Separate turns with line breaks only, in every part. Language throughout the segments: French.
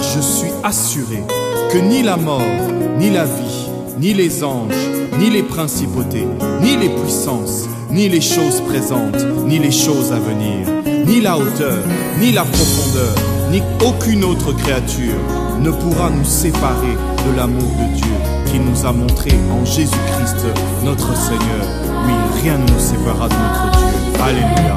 je suis assuré que ni la mort, ni la vie, ni les anges, ni les principautés, ni les puissances, ni les choses présentes, ni les choses à venir, ni la hauteur, ni la profondeur, ni aucune autre créature ne pourra nous séparer de l'amour de Dieu qu'il nous a montré en Jésus-Christ, notre Seigneur. Oui, rien ne nous séparera de notre Dieu. Alléluia.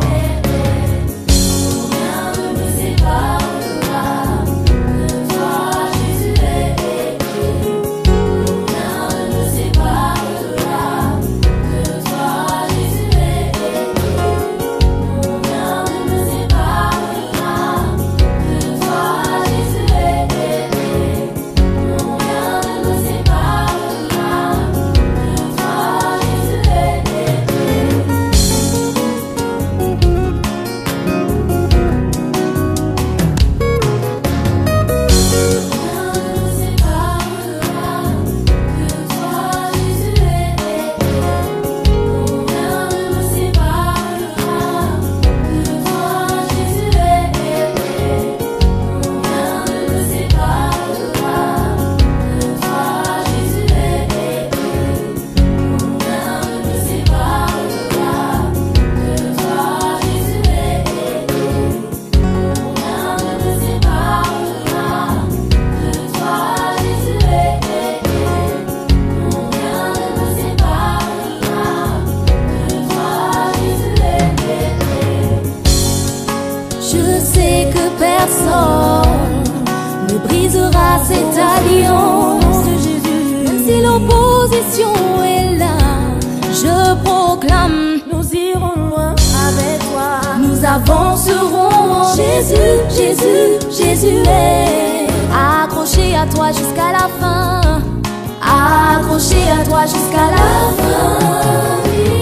Ne brisera cette alliance de Jésus. Même si l'opposition est là, je proclame, nous irons loin avec toi. Nous avancerons en Jésus, Jésus, Jésus est accroché à toi jusqu'à la fin, accroché à toi jusqu'à la fin.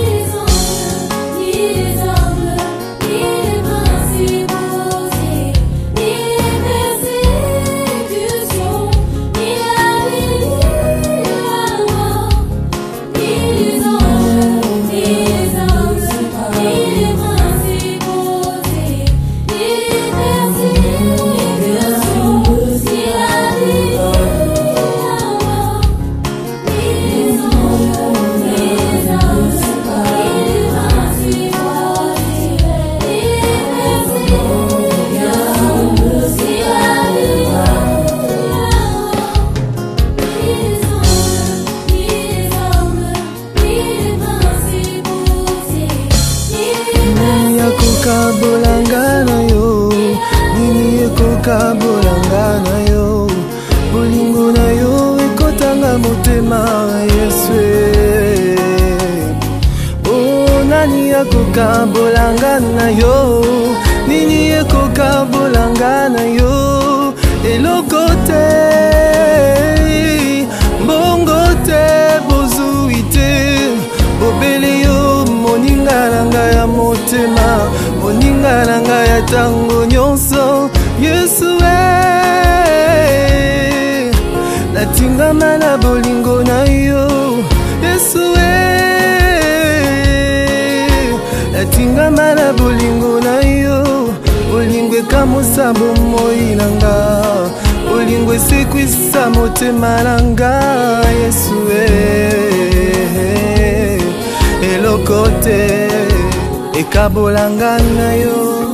Bolangana yo, nini ekoka bolangana yo, bolingo na yo ekotanga motema Yesu. Oh, nani ekoka bolangana yo, nini ekoka bolangana yo, eloko te, mbongo te, bozui te, bobele yo moninga nanga ya motema, moninga nanga ya tango nyonso. Yesu natingama na bolingo na yo. Yesu natingama na bolingo na yo. Bolingo ekamusa bomoi nanga, bolingo esekwisa motema nanga. Yesu eloko te ekabolanga na yo.